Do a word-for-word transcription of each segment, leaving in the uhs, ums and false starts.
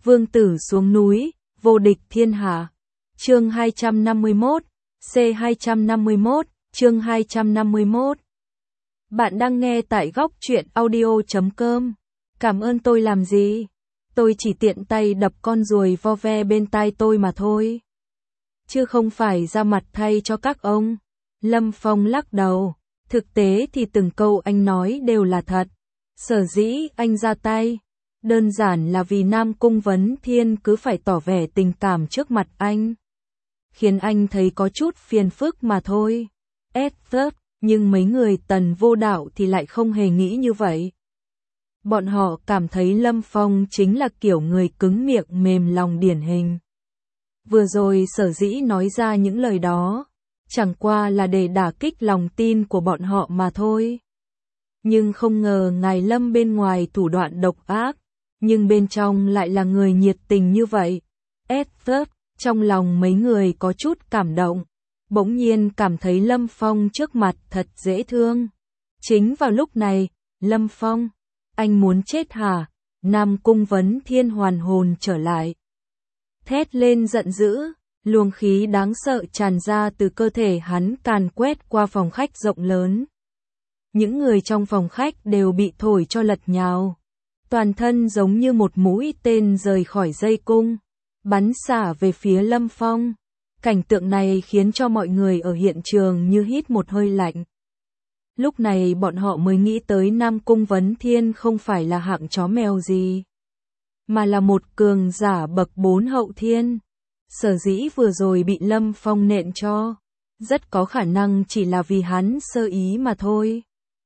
vương tử xuống núi, vô địch thiên hạ. Chương hai trăm năm mươi mốt, C hai trăm năm mươi mốt, chương hai trăm năm mươi mốt. Bạn đang nghe tại góc truyện audio chấm com. Cảm ơn tôi làm gì? Tôi chỉ tiện tay đập con ruồi vo ve bên tai tôi mà thôi. Chứ không phải ra mặt thay cho các ông. Lâm Phong lắc đầu. Thực tế thì từng câu anh nói đều là thật. Sở dĩ anh ra tay, đơn giản là vì Nam Cung Vấn Thiên cứ phải tỏ vẻ tình cảm trước mặt anh. Khiến anh thấy có chút phiền phức mà thôi. Edward, nhưng mấy người Tần Vô Đạo thì lại không hề nghĩ như vậy. Bọn họ cảm thấy Lâm Phong chính là kiểu người cứng miệng mềm lòng điển hình. Vừa rồi sở dĩ nói ra những lời đó, chẳng qua là để đả kích lòng tin của bọn họ mà thôi. Nhưng không ngờ ngài Lâm bên ngoài thủ đoạn độc ác, nhưng bên trong lại là người nhiệt tình như vậy. Edward, trong lòng mấy người có chút cảm động, bỗng nhiên cảm thấy Lâm Phong trước mặt thật dễ thương. Chính vào lúc này, Lâm Phong, anh muốn chết hả? Nam Cung Vấn Thiên hoàn hồn trở lại. Thét lên giận dữ, luồng khí đáng sợ tràn ra từ cơ thể hắn càn quét qua phòng khách rộng lớn. Những người trong phòng khách đều bị thổi cho lật nhào. Toàn thân giống như một mũi tên rời khỏi dây cung, bắn xả về phía Lâm Phong. Cảnh tượng này khiến cho mọi người ở hiện trường như hít một hơi lạnh. Lúc này bọn họ mới nghĩ tới Nam Cung Vấn Thiên không phải là hạng chó mèo gì, mà là một cường giả bậc bốn hậu thiên. Sở dĩ vừa rồi bị Lâm Phong nện cho, rất có khả năng chỉ là vì hắn sơ ý mà thôi.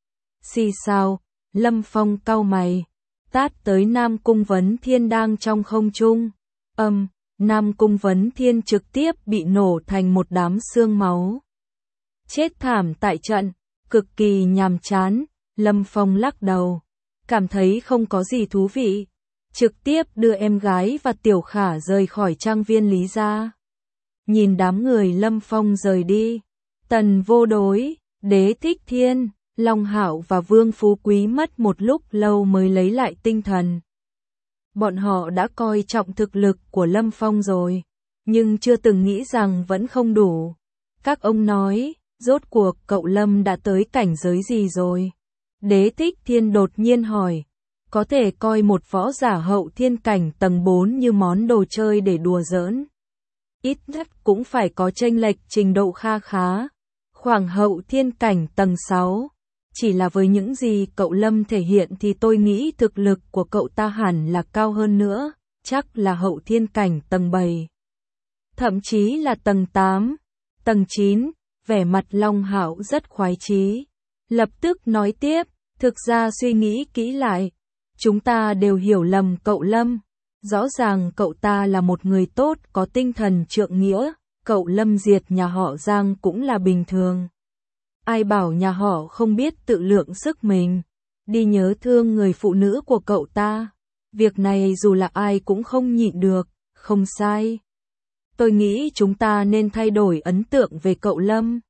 Xì xào, Lâm Phong cau mày, tát tới Nam Cung Vấn Thiên đang trong không trung. Âm, Nam Cung Vấn Thiên trực tiếp bị nổ thành một đám xương máu. Chết thảm tại trận, cực kỳ nhàm chán. Lâm Phong lắc đầu, cảm thấy không có gì thú vị, trực tiếp đưa em gái và Tiểu Khả rời khỏi trang viên Lý gia. Nhìn đám người Lâm Phong rời đi, Tần Vô Đối, Đế Thích Thiên, Long Hạo và Vương Phú Quý mất một lúc lâu mới lấy lại tinh thần. Bọn họ đã coi trọng thực lực của Lâm Phong rồi, nhưng chưa từng nghĩ rằng vẫn không đủ. Các ông nói, rốt cuộc cậu Lâm đã tới cảnh giới gì rồi? Đế Thích Thiên đột nhiên hỏi, có thể coi một võ giả hậu thiên cảnh tầng bốn như món đồ chơi để đùa giỡn. Ít nhất cũng phải có chênh lệch trình độ kha khá, khoảng hậu thiên cảnh tầng sáu. Chỉ là với những gì cậu Lâm thể hiện thì tôi nghĩ thực lực của cậu ta hẳn là cao hơn nữa, chắc là hậu thiên cảnh tầng bảy. Thậm chí là tầng tám, tầng chín, vẻ mặt Long Hạo rất khoái chí. Lập tức nói tiếp, thực ra suy nghĩ kỹ lại, chúng ta đều hiểu lầm cậu Lâm. Rõ ràng cậu ta là một người tốt có tinh thần trượng nghĩa, cậu Lâm diệt nhà họ Giang cũng là bình thường. Ai bảo nhà họ không biết tự lượng sức mình, đi nhớ thương người phụ nữ của cậu ta. Việc này dù là ai cũng không nhịn được, không sai. Tôi nghĩ chúng ta nên thay đổi ấn tượng về cậu Lâm.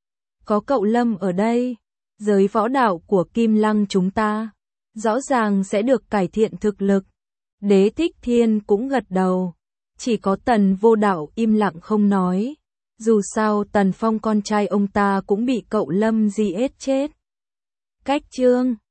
Có cậu Lâm ở đây, giới võ đạo của Kim Lăng chúng ta rõ ràng sẽ được cải thiện thực lực. Đế Thích Thiên cũng gật đầu. Chỉ có Tần Vô Đạo im lặng không nói. Dù sao Tần Phong con trai ông ta cũng bị cậu Lâm giết chết. Cách chương